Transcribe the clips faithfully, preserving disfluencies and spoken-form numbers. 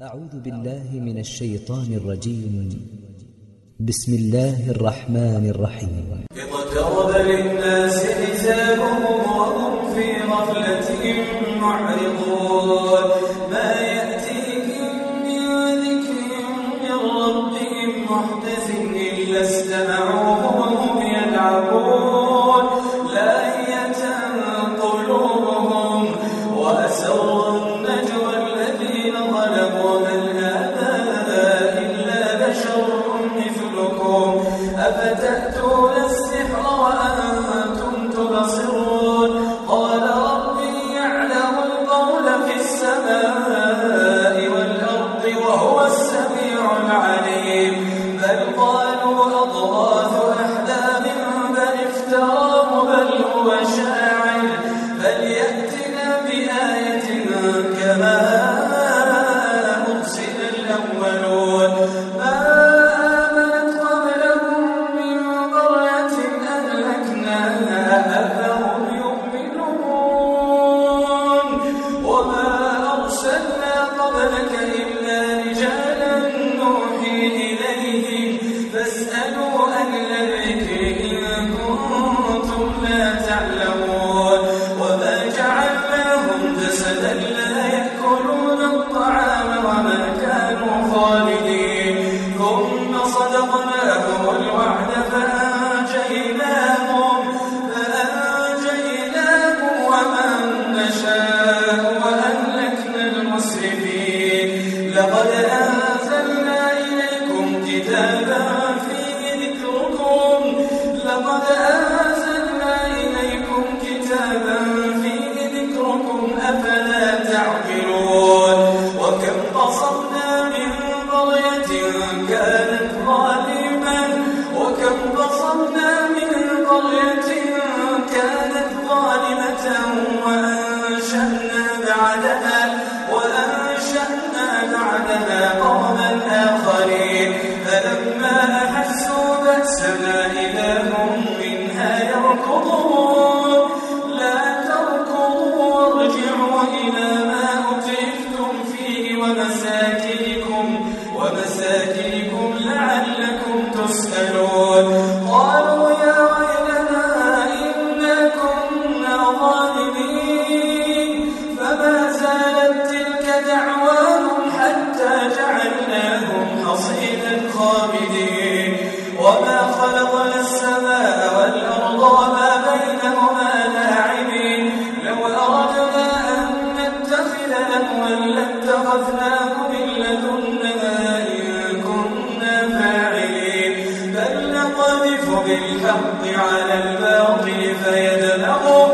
أعوذ بالله من الشيطان الرجيم. بسم الله الرحمن الرحيم. اقترب للناس حسابهم وهم في غفلة معرضون ما يأتيهم من ذكر من ربهم محدث إلا استمعوه وهم يلعبون لاهية قلوبهم وأسروا النجوى الذين ظلموا هل هذا إلا بشر مثلكم أفتأتون السحر وأنتم تبصرون قال ربي يعلم القول في السماء والأرض وهو السميع العليم بل قالوا أضغاث أحلام بل افتراه بل هو شاعر فليأتنا بآية كما أرسل الأولون ما آمنت قبلهم من قرية أهلكناها أفهم يؤمنون وما أرسلنا قبلك إلا رجالا نوحي إليهم فاسألوا أهل الذكر إن كنتم لا تعلمون وما جعلناهم جسدا لا يأكلون الطعام وما كانوا خالدين ثم صدقناهم الوعد فأنجيناهم فأنجيناهم ومن نشاء وأهلكنا المسرفين لقد أنزلنا إليكم كتابا فيه ذكركم لقد أنزلنا إليكم كتابا فيه ذكركم أفلا تعقلون وكم قصرنا من قرية كانت ظالمة وكم قصرنا من قرية كانت ظالمة وأنشأنا بعدها وأنشأنا بعدها قوما آخرين فلما أحسوا بأسنا إذا هم منها يركضون لا تركضوا وارجعوا إلى ما أترفتم فيه ومساكنكم ومساكنكم لعلكم تسألون قالوا يا ويلنا إنا كنا ظالمين فما زالت تلك دعواهم حتى جعلناهم حصيدا خامدين وما خلقنا السماء والأرض وما بينهما لاعبين لو أردنا أن نتخذ لهوا لاتخذناه من لدنا إن كنا فاعلين بل نقذف بالحق على الباطل فيدمغه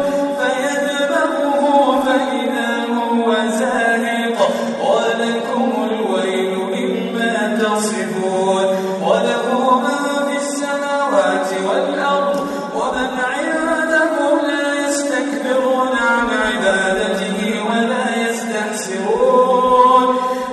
فيدمغه فإذا هو زاهق ولكم الويل مما تصفون وله من في السماوات والأرض ومن عنده لا يستكبرون عن عبادته ولا يستحسرون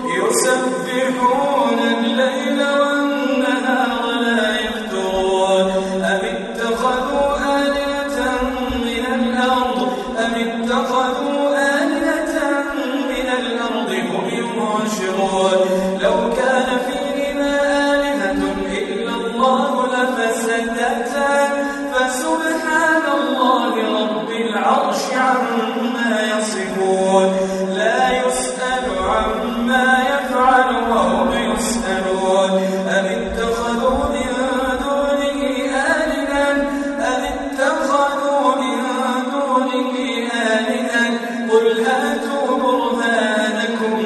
يسبحون الليل والنهار لا يفترون أم اتخذوا آلهة من الأرض أم اتخذوا آلهة من الأرض هم ينشرون لو كان فيهما آلهة إلا الله لفسدتا فسبحان الله رب العرش عما يصفون لا يسأل عما يفعل وهم يسألون أم اتخذوا من دونه آلهة أم اتخذوا من دونه آلهة قل هاتوا برهانكم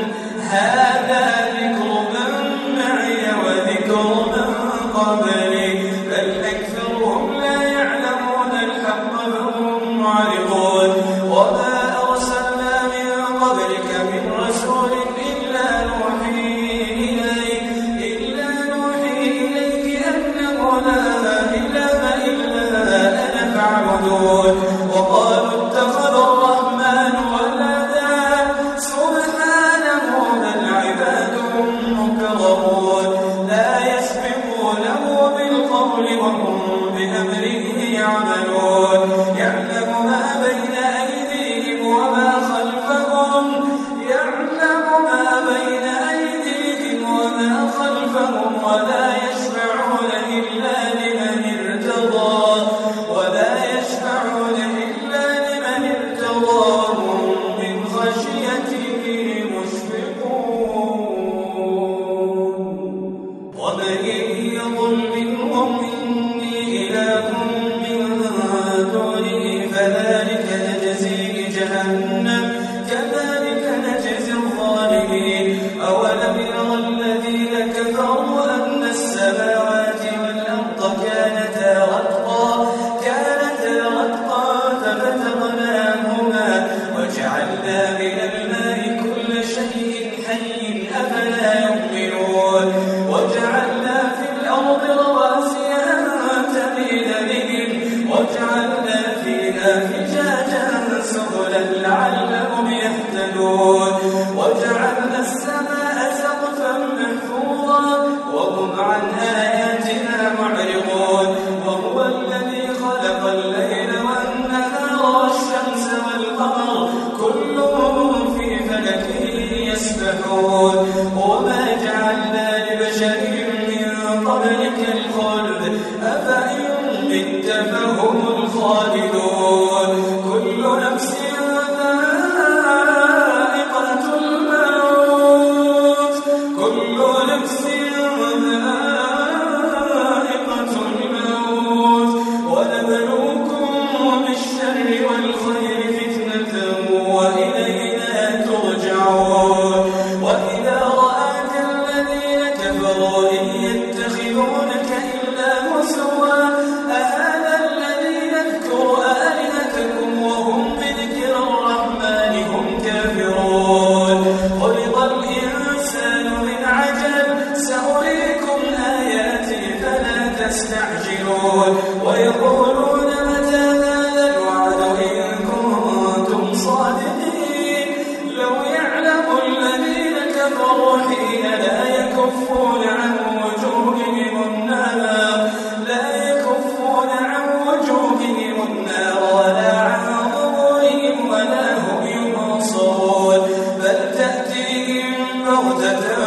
هذا ذكر من معي وذكر من قبلي بل أكثرهم لا يعلمون الحق فهم معرضون وما أرسلنا من قبلك من رسول إلا نوحي إليك إلا نوحي إليك أنه لا إله إلا أنا فاعبدون وقالوا اتخذ الرحمن ولدا سبحانه بل أولم يرى الذين كفروا أن السماوات والأرض كانتا رتقا كانتا رتقا ففتقناهما وجعلنا من الماء كل شيء حي أفلا يؤمنون وجعلنا في الأرض رواسي أن تميد بهم وجعلنا فيها فجاجا سبلا لعلهم يهتدون وجعلنا السماء سقفا محفوظا وهم عن آياتنا معرضون وهو الذي خلق الليل والنهار والشمس والقمر كل في فلك يسبحون وما جعلنا لبشر من قبلك الخلد أفإن مت فهم الخالدون كل نفس ويقولون متى هذا الوعد إن كنتم صادقين لو يعلم الذين كفروا حين لا يكفون عن وجوههم النار لا يكفون عن وجوههم النار ولا عن ظهورهم ولا هم ينصرون بل تأتيهم بغتة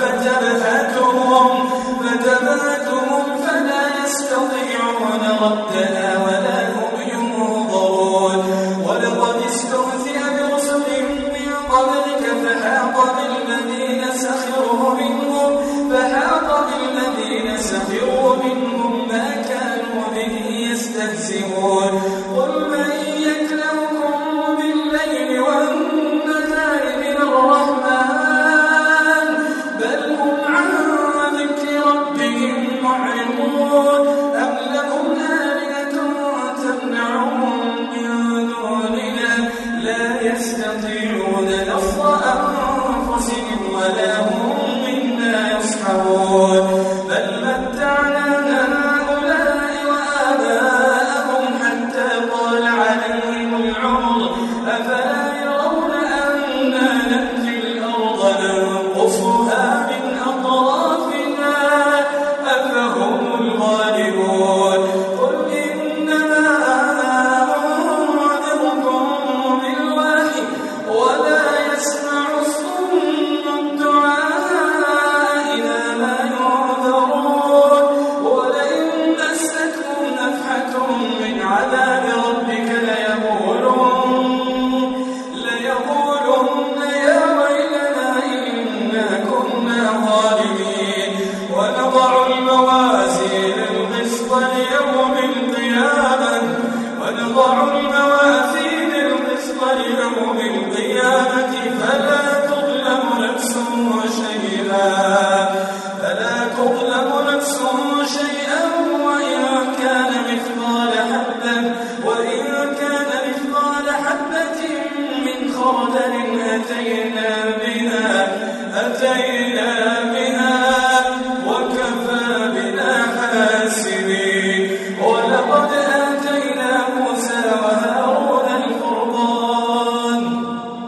فتبهتهم فتبهتهم فلا يستطيعون ردها ولا هم ينظرون ولقد استهزئ برسل من قبلك فحاق بالذين سخروا منهم فحاق بالذين سخروا منهم ما كانوا به يستهزئون قل من يكلؤكم بالليل والنهار من الرحمن بل هم عن ذكر ربهم معرضون أم لهم آلهة تمنعهم من دوننا لا يستطيعون نصر أنفسهم ولا هم منا يصحبون بل متعنا هؤلاء وآباءهم حتى طال عليهم العمر أفلا يرون أنا نأتي الأرض ننقصها من أطرافنا أفهم الغالبون قل إنما أنذركم بالوحي ولا يسمع الصم الدعاء إذا ما ينذرون ولئن مستهم نفحة من عذاب ربك ليقولن ليقولن يا ويلنا إنا كنا ظالمين ونضع الموازين القسط ليوم القيامة ونضع الموازين القسط ليوم القيامة فلا تظلم نفس شيئا فلا تظلم نفس شيئا وإن كان مثقال حبة وإن كان مثقال حبة من خردل أتينا بها أتينا بها وكفى بنا حاسبين ولقد آتينا موسى وهارون الفرقان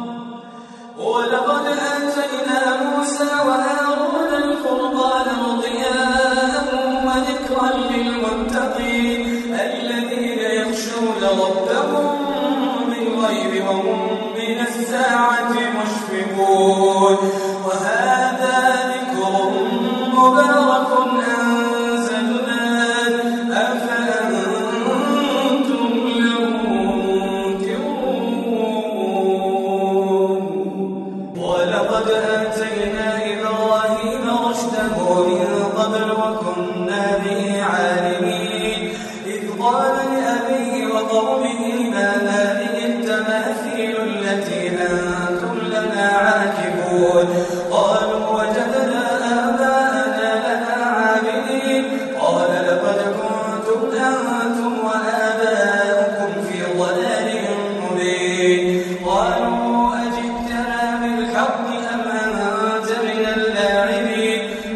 ولقد آتينا موسى وهارون الفرقان وضياء وذكرا للمتقين الذين يخشون ربهم بالغيب وهم من الساعة مشفقون وهذا ذكر مبارك أنزلناه أفأنتم له منكرون ولقد آتينا إبراهيم رشده من قبل وكنا به عالمين إذ قال لأبيه وقومه ما هذه التماثيل التي أنتم لنا عاكفون قالوا وجدنا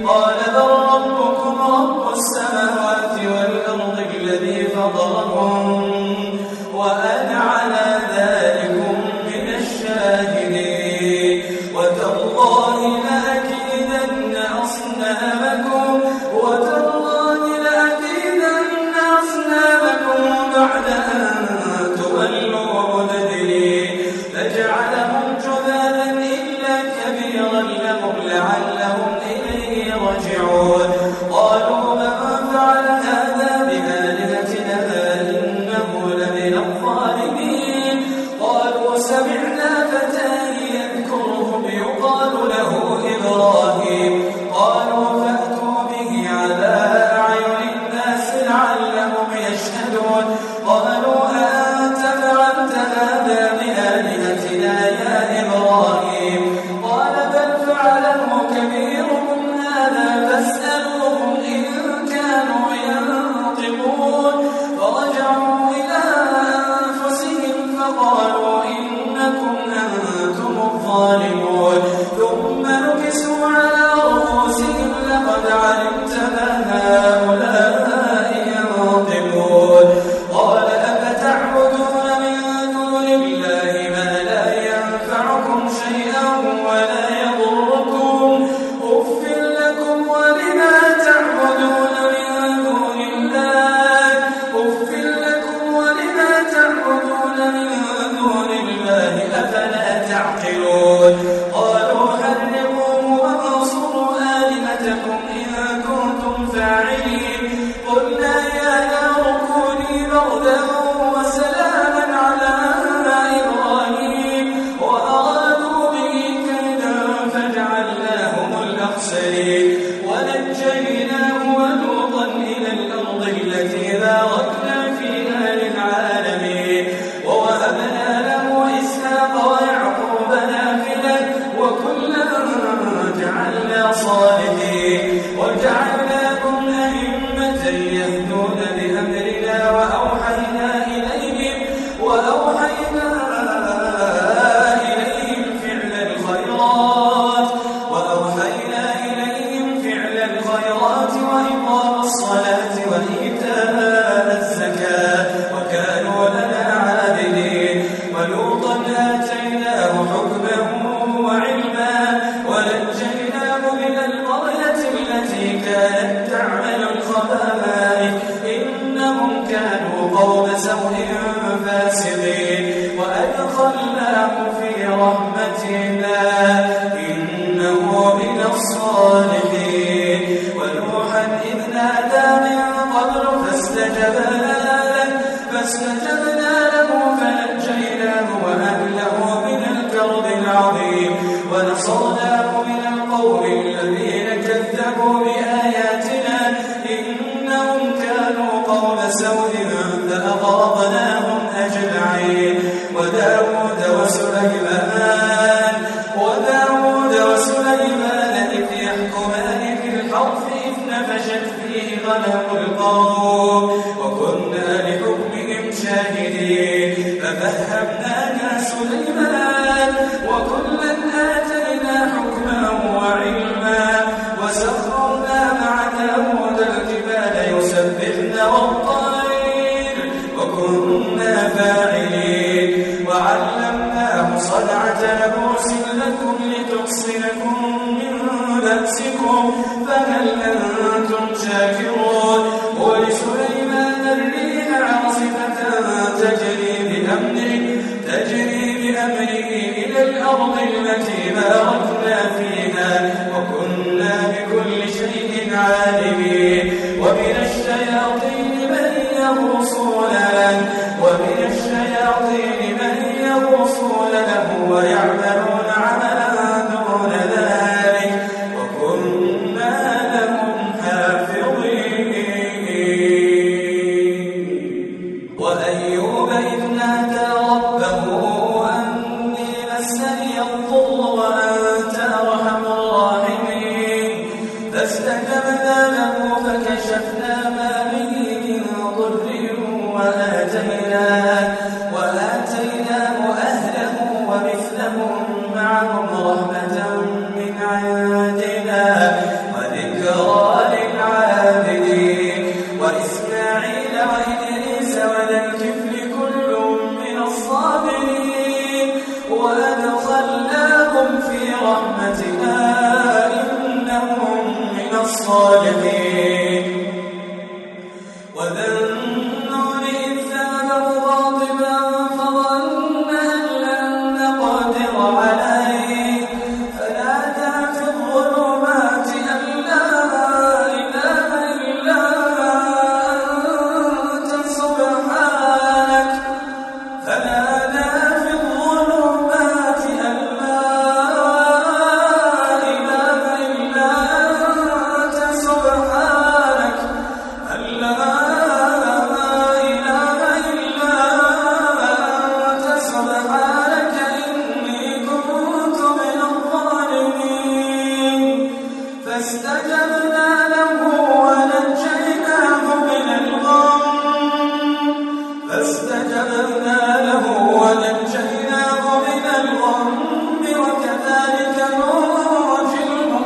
قال بل ربكم رب السماوات والأرض الذي فطركم وأنا على ذلكم من الشاهدين وتالله لأكيدن أصنامكم وتالله لأكيدن أصنامكم بعد أن تولوا مدبرين فجعلهم جذاذا إلا كبيرا لهم لعلهم إليه رجعون قالوا من فعل هذا بآلهتنا إنه لمن الظالمين قالوا سمعنا فتى يذكرهم يقال له إبراهيم قالوا فأتوا به على أعين الناس لعلهم يشهدون قالوا أنت فعلت هذا بآلهتنا يا إبراهيم قال بل فعله كبيرهم هذا فاسألوهم إن كانوا ينطقون فرجعوا إلى أنفسهم فقالوا إنكم أنتم الظالمون ثم نكسوا على رؤوسهم لقد علمت ما هؤلاء ينطقون قال أفتعبدون من دون الله ما لا ينفعكم شيئا ولا يضركم أف لكم ولما تعبدون من دون الله أف لكم ولما تعبدون من دون الله أفلا تعقلون قالوا حرقوه وانصروا آلهتكم إن كنتم فاعلين قلنا يا نار كوني بردا وسلاما على إبراهيم وأرادوا به كيدا فجعلناهم الأخسرين ونجيناه ولوطا إلى الأرض التي باركنا فيها للعالمين ووهبنا له إسحاق ويعقوب نافلة وكلا جعلنا صالحين وجعلناهم أئمة يهدون بأمرنا وأوحينا إليهم وأوحينا إليهم فعل الخيرات وأوحينا إليهم فعل الخيرات وإقام الصلاة وإيتاء الزكاة وكانوا لنا عابدين ولوطا آتيناه حكما وعلما ونجيناه من القرية التي كانت تعمل الخبائث إنهم كانوا قوم سوء فاسقين وأدخلناه في رحمتنا إنه من الصالحين ونوحا إذ نادى من قبل فاستجبنا له فاستجبنا له فنجيناه وأهله من الكرب العظيم ونصرناه من القوم الذين كذبوا بآياتنا إنهم كانوا قوم سوء فأغرقناهم أجمعين وداود وسليمان وداود وسليمان إذ يحكمان في الحرث إذ نفشت فيه غنم القوم وكنا لحكمهم شاهدين ففهمناها سليمان وكلا آتينا حكما وعلما وسخرنا مع داود الجبال يسبحن والطير وكنا فاعلين وعلمناه صنعة لبوس لكم لتحصنكم من بأسكم فهل أنتم شاكرون ولسليمان الريح عاصفة تجري بأمره تجري بأمره إلى الأرض التي باركنا فيها وكنا بكل شيء عالمين ومن الشياطين من يغوصون له ومن الشياطين من يغوصون له ويعملون عملا دون ذلك وكنا لهم حافظين وأيوب إذ نادى ربه أني مسني الضر وأنت أرحم الراحمين فاستجبنا له فكشفنا ما به من ضر وآتيناه وآتيناه أهله ومثلهم معهم رحمة من عندنا وذكرى الصالحين. وذا النون إذ ذهب مغاضبا فظن أن لن نقدر عليه فنادى في الظلمات أن لا إله إلا أنت سبحانك فنادى في الظلمات أن لا إله إلا أنت سبحانك أن لا إله إلا أنت سبحانك إني كنت من الظالمين. فاستجبنا له ونجيناه من الغم فاستجبنا له ونجيناه من الغم وكذلك ننجي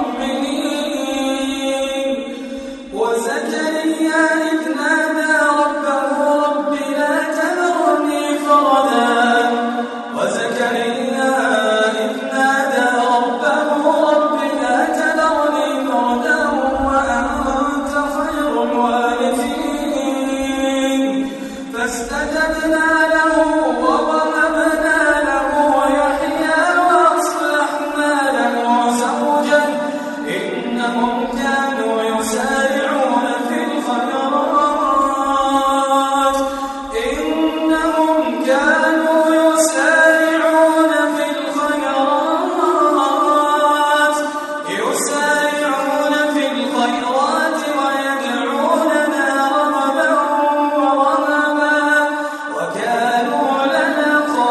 المؤمنين. وزكريا إذ نادى ربه رب لا تذرني فردا وزكريا إذ نادى ربه رب لا تذرني فردا وأنت خير الوارثين. فاستجبنا له ووهبنا له يحيى وأصلحنا له زوجا إنهم كانوا يسارعون في الخيرات إنهم كانوا يسارعون في الخيرات يسارعون في الخيرات ويدعوننا رغبا ورهبا وكانوا لنا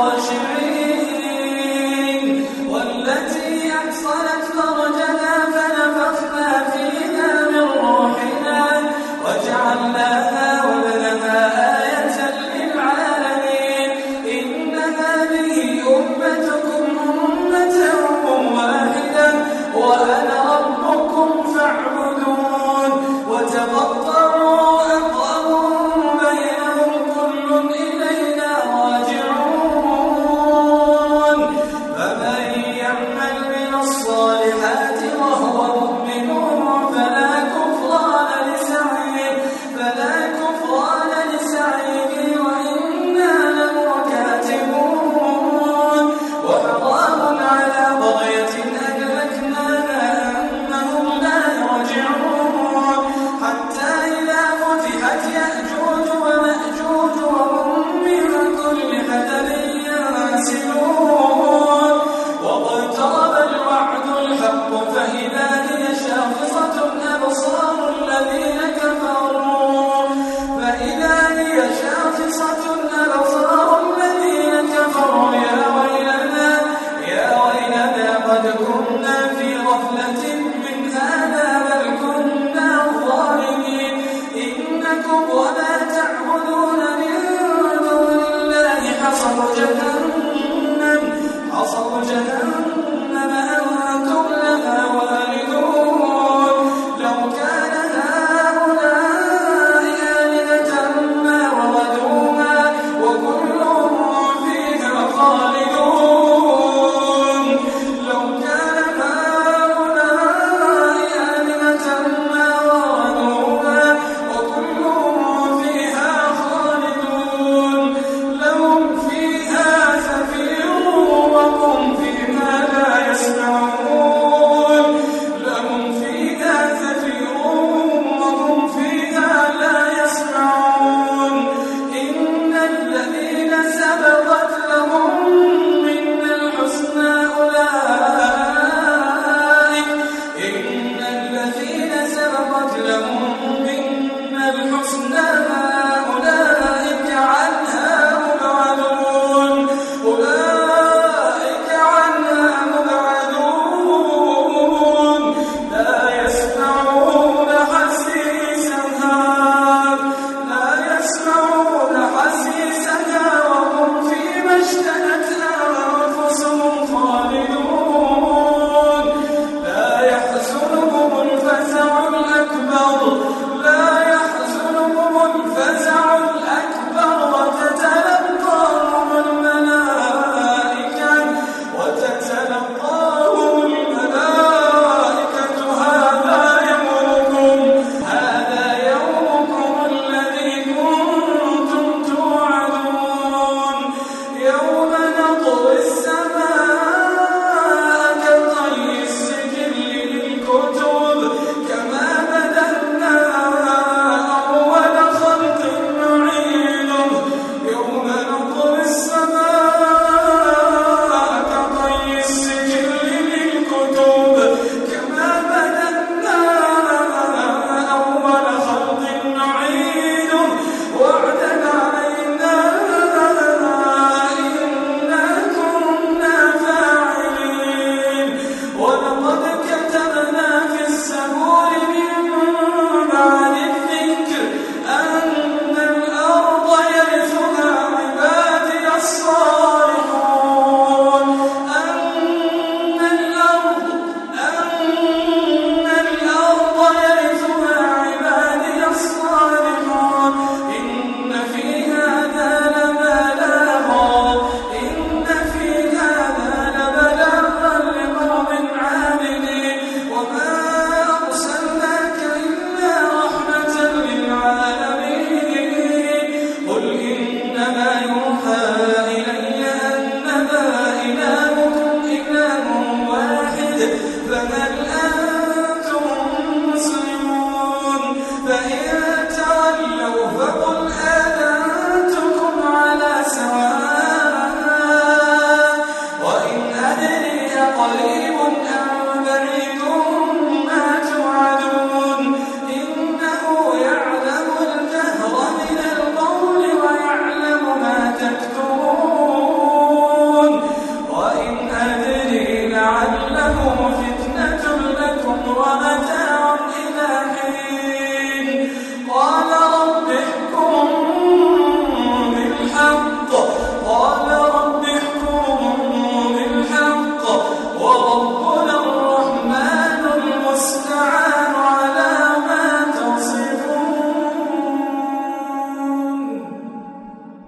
خاشعين. والتي أحصنت فرجها فنفخنا فيها من روحنا وجعلناها وابنها آية للعالمين. إن هذه أمتكم أمة واحدة وأنا ربكم فاعبدون. وتقطعوا